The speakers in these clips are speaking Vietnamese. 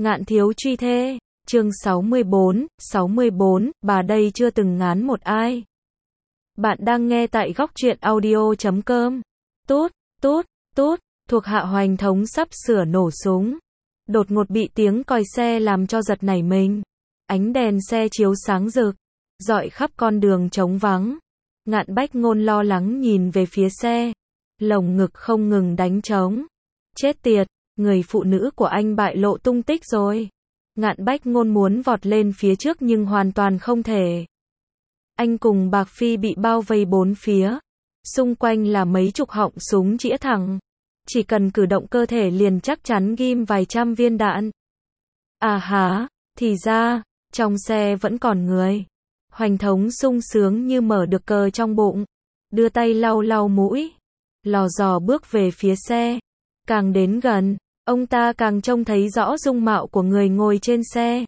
Ngạn thiếu truy thê, chương 64, bà đây chưa từng ngán một ai. Bạn đang nghe tại góc truyện audio.com. Tút, tút, tút, thuộc hạ Hoành Thống sắp sửa nổ súng. Đột ngột bị tiếng còi xe làm cho giật nảy mình. Ánh đèn xe chiếu sáng rực, rọi khắp con đường trống vắng. Ngạn Bách Ngôn lo lắng nhìn về phía xe, lồng ngực không ngừng đánh trống. Chết tiệt, người phụ nữ của anh bại lộ tung tích rồi. Ngạn Bách Ngôn muốn vọt lên phía trước nhưng hoàn toàn không thể. Anh cùng Bạc Phi bị bao vây bốn phía. Xung quanh là mấy chục họng súng chĩa thẳng. Chỉ cần cử động cơ thể liền chắc chắn ghim vài trăm viên đạn. À há, thì ra, trong xe vẫn còn người. Hoành Thống sung sướng như mở được cờ trong bụng. Đưa tay lau lau mũi. Lò dò bước về phía xe. Càng đến gần, ông ta càng trông thấy rõ dung mạo của người ngồi trên xe.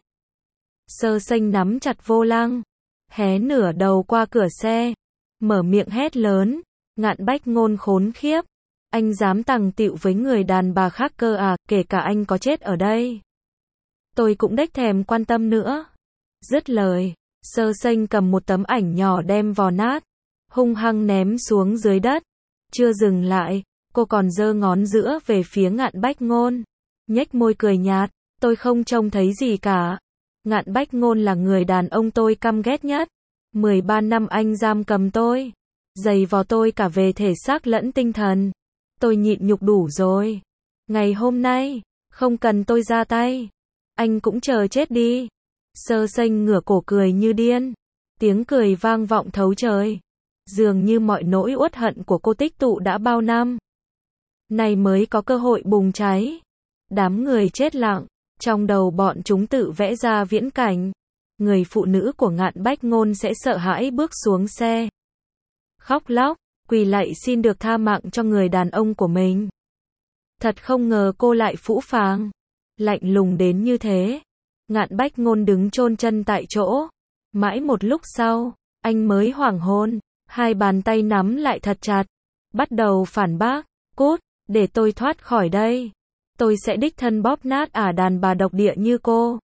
Sơ Sênh nắm chặt vô lăng, hé nửa đầu qua cửa xe, mở miệng hét lớn. Ngạn Bách Ngôn khốn khiếp, anh dám tằng tịu với người đàn bà khác cơ à, kể cả anh có chết ở đây. Tôi cũng đếch thèm quan tâm nữa. Dứt lời, Sơ Sênh cầm một tấm ảnh nhỏ đem vò nát, hung hăng ném xuống dưới đất. Chưa dừng lại, cô còn giơ ngón giữa về phía Ngạn Bách Ngôn, nhếch môi cười nhạt, tôi không trông thấy gì cả. Ngạn Bách Ngôn là người đàn ông tôi căm ghét nhất. 13 năm anh giam cầm tôi, giày vò tôi cả về thể xác lẫn tinh thần. Tôi nhịn nhục đủ rồi. Ngày hôm nay, không cần tôi ra tay, anh cũng chờ chết đi. Sơ Sênh ngửa cổ cười như điên. Tiếng cười vang vọng thấu trời. Dường như mọi nỗi uất hận của cô tích tụ đã bao năm này mới có cơ hội bùng cháy. Đám người chết lặng, trong đầu bọn chúng tự vẽ ra viễn cảnh. Người phụ nữ của Ngạn Bách Ngôn sẽ sợ hãi bước xuống xe, khóc lóc, quỳ lạy xin được tha mạng cho người đàn ông của mình. Thật không ngờ cô lại phũ phàng, lạnh lùng đến như thế. Ngạn Bách Ngôn đứng chôn chân tại chỗ. Mãi một lúc sau, anh mới hoảng hồn, hai bàn tay nắm lại thật chặt, bắt đầu phản bác. Cút, để tôi thoát khỏi đây. Tôi sẽ đích thân bóp nát đàn bà độc địa như cô.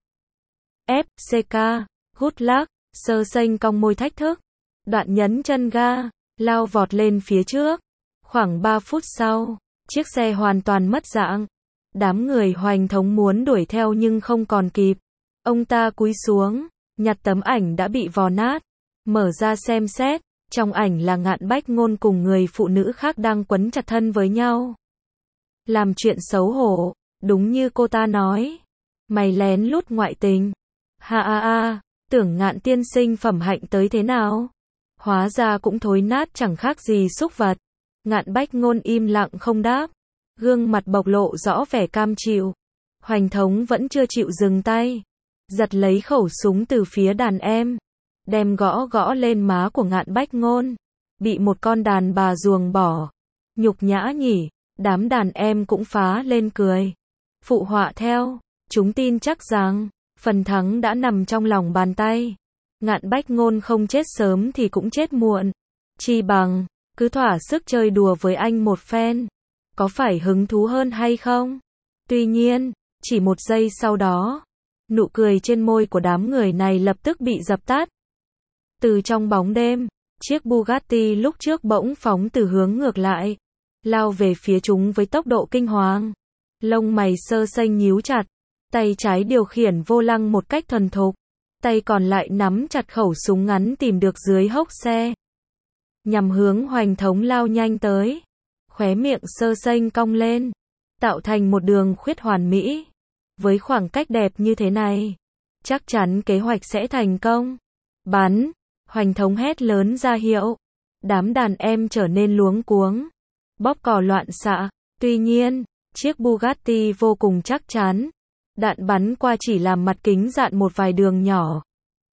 FCK, good luck. Sơ Sênh cong môi thách thức. Đoạn nhấn chân ga, lao vọt lên phía trước. Khoảng 3 phút sau, chiếc xe hoàn toàn mất dạng. Đám người Hoành Thống muốn đuổi theo nhưng không còn kịp. Ông ta cúi xuống, nhặt tấm ảnh đã bị vò nát, mở ra xem xét. Trong ảnh là Ngạn Bách Ngôn cùng người phụ nữ khác đang quấn chặt thân với nhau. Làm chuyện xấu hổ, đúng như cô ta nói. Mày lén lút ngoại tình. Ha, tưởng Ngạn tiên sinh phẩm hạnh tới thế nào? Hóa ra cũng thối nát chẳng khác gì súc vật. Ngạn Bách Ngôn im lặng không đáp. Gương mặt bộc lộ rõ vẻ cam chịu. Hoành Thống vẫn chưa chịu dừng tay. Giật lấy khẩu súng từ phía đàn em, đem gõ lên má của Ngạn Bách Ngôn. Bị một con đàn bà ruồng bỏ. Nhục nhã nhỉ. Đám đàn em cũng phá lên cười, phụ họa theo. Chúng tin chắc rằng phần thắng đã nằm trong lòng bàn tay. Ngạn Bách Ngôn không chết sớm thì cũng chết muộn. Chi bằng cứ thỏa sức chơi đùa với anh một phen. Có phải hứng thú hơn hay không? Tuy nhiên, chỉ một giây sau đó, nụ cười trên môi của đám người này lập tức bị dập tắt. Từ trong bóng đêm, chiếc Bugatti lúc trước bỗng phóng từ hướng ngược lại, lao về phía chúng với tốc độ kinh hoàng. Lông mày Sơ Sênh nhíu chặt, tay trái điều khiển vô lăng một cách thuần thục, tay còn lại nắm chặt khẩu súng ngắn tìm được dưới hốc xe, nhằm hướng Hoành Thống lao nhanh tới. Khóe miệng Sơ Sênh cong lên, tạo thành một đường khuyết hoàn mỹ. Với khoảng cách đẹp như thế này, chắc chắn kế hoạch sẽ thành công. Bắn! Hoành Thống hét lớn ra hiệu. Đám đàn em trở nên luống cuống, bóp cò loạn xạ. Tuy nhiên, chiếc Bugatti vô cùng chắc chắn. Đạn bắn qua chỉ làm mặt kính rạn một vài đường nhỏ.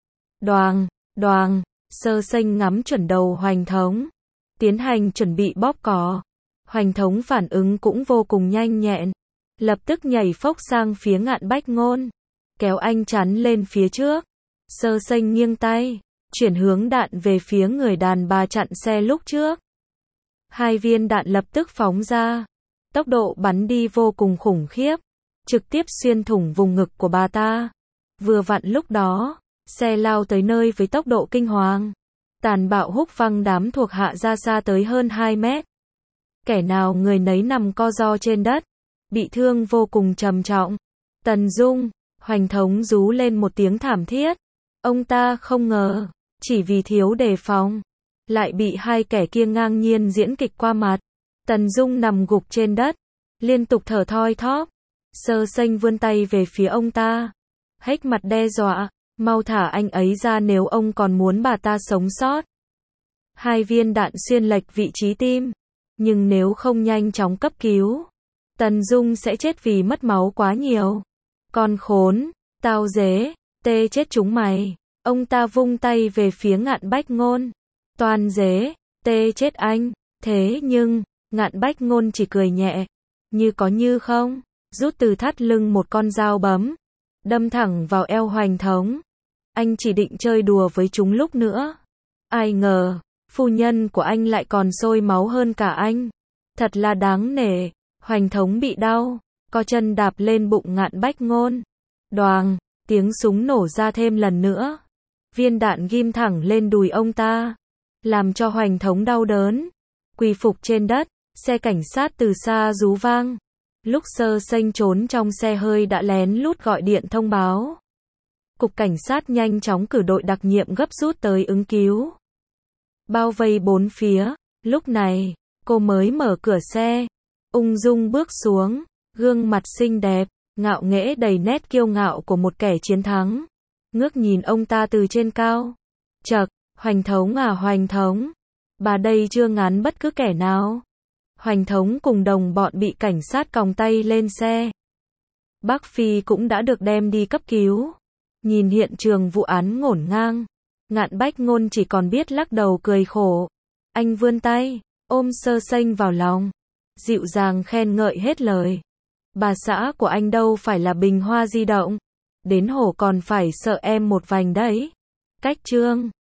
Đoàng, đoàng, Sơ Sênh ngắm chuẩn đầu Hoành Thống, tiến hành chuẩn bị bóp cò. Hoành Thống phản ứng cũng vô cùng nhanh nhẹn, lập tức nhảy phốc sang phía Ngạn Bách Ngôn, kéo anh chắn lên phía trước. Sơ Sênh nghiêng tay, chuyển hướng đạn về phía người đàn bà chặn xe lúc trước. Hai viên đạn lập tức phóng ra, tốc độ bắn đi vô cùng khủng khiếp. trực tiếp xuyên thủng vùng ngực của bà ta. Vừa vặn lúc đó, xe lao tới nơi với tốc độ kinh hoàng. Tàn bạo húc văng đám thuộc hạ ra xa tới hơn 2 mét. Kẻ nào người nấy nằm co ro trên đất, bị thương vô cùng trầm trọng. Tần Dung, Hoành Thống rú lên một tiếng thảm thiết. Ông ta không ngờ, chỉ vì thiếu đề phòng, lại bị hai kẻ kia ngang nhiên diễn kịch qua mặt. Tần Dung nằm gục trên đất, liên tục thở thoi thóp. Sơ Sênh vươn tay về phía ông ta, hếch mặt đe dọa, mau thả anh ấy ra nếu ông còn muốn bà ta sống sót. 2 viên đạn xuyên lệch vị trí tim, nhưng nếu không nhanh chóng cấp cứu, Tần Dung sẽ chết vì mất máu quá nhiều. Con khốn, tao dế, tê chết chúng mày. Ông ta vung tay về phía Ngạn Bách Ngôn. Toàn dế, tê chết anh. Thế nhưng, Ngạn Bách Ngôn chỉ cười nhẹ, như có như không, rút từ thắt lưng một con dao bấm, đâm thẳng vào eo Hoành Thống. Anh chỉ định chơi đùa với chúng lúc nữa. Ai ngờ, phu nhân của anh lại còn sôi máu hơn cả anh. Thật là đáng nể. Hoành Thống bị đau, co chân đạp lên bụng Ngạn Bách Ngôn. Đoàng, tiếng súng nổ ra thêm lần nữa. Viên đạn ghim thẳng lên đùi ông ta, làm cho Hoành Thống đau đớn, quỳ phục trên đất. Xe cảnh sát từ xa rú vang. Lúc Sơ Sênh trốn trong xe hơi đã lén lút gọi điện thông báo. Cục cảnh sát nhanh chóng cử đội đặc nhiệm gấp rút tới ứng cứu, bao vây bốn phía. Lúc này, cô mới mở cửa xe, ung dung bước xuống, gương mặt xinh đẹp, ngạo nghễ đầy nét kiêu ngạo của một kẻ chiến thắng. Ngước nhìn ông ta từ trên cao. Chậc, Hoành Thống à Hoành Thống, bà đây chưa ngán bất cứ kẻ nào. Hoành Thống cùng đồng bọn bị cảnh sát còng tay lên xe. Bác Phi cũng đã được đem đi cấp cứu. Nhìn hiện trường vụ án ngổn ngang, Ngạn Bách Ngôn chỉ còn biết lắc đầu cười khổ. Anh vươn tay, ôm Sơ Sênh vào lòng, dịu dàng khen ngợi hết lời. Bà xã của anh đâu phải là bình hoa di động, đến hổ còn phải sợ em một vành đấy. Cách chương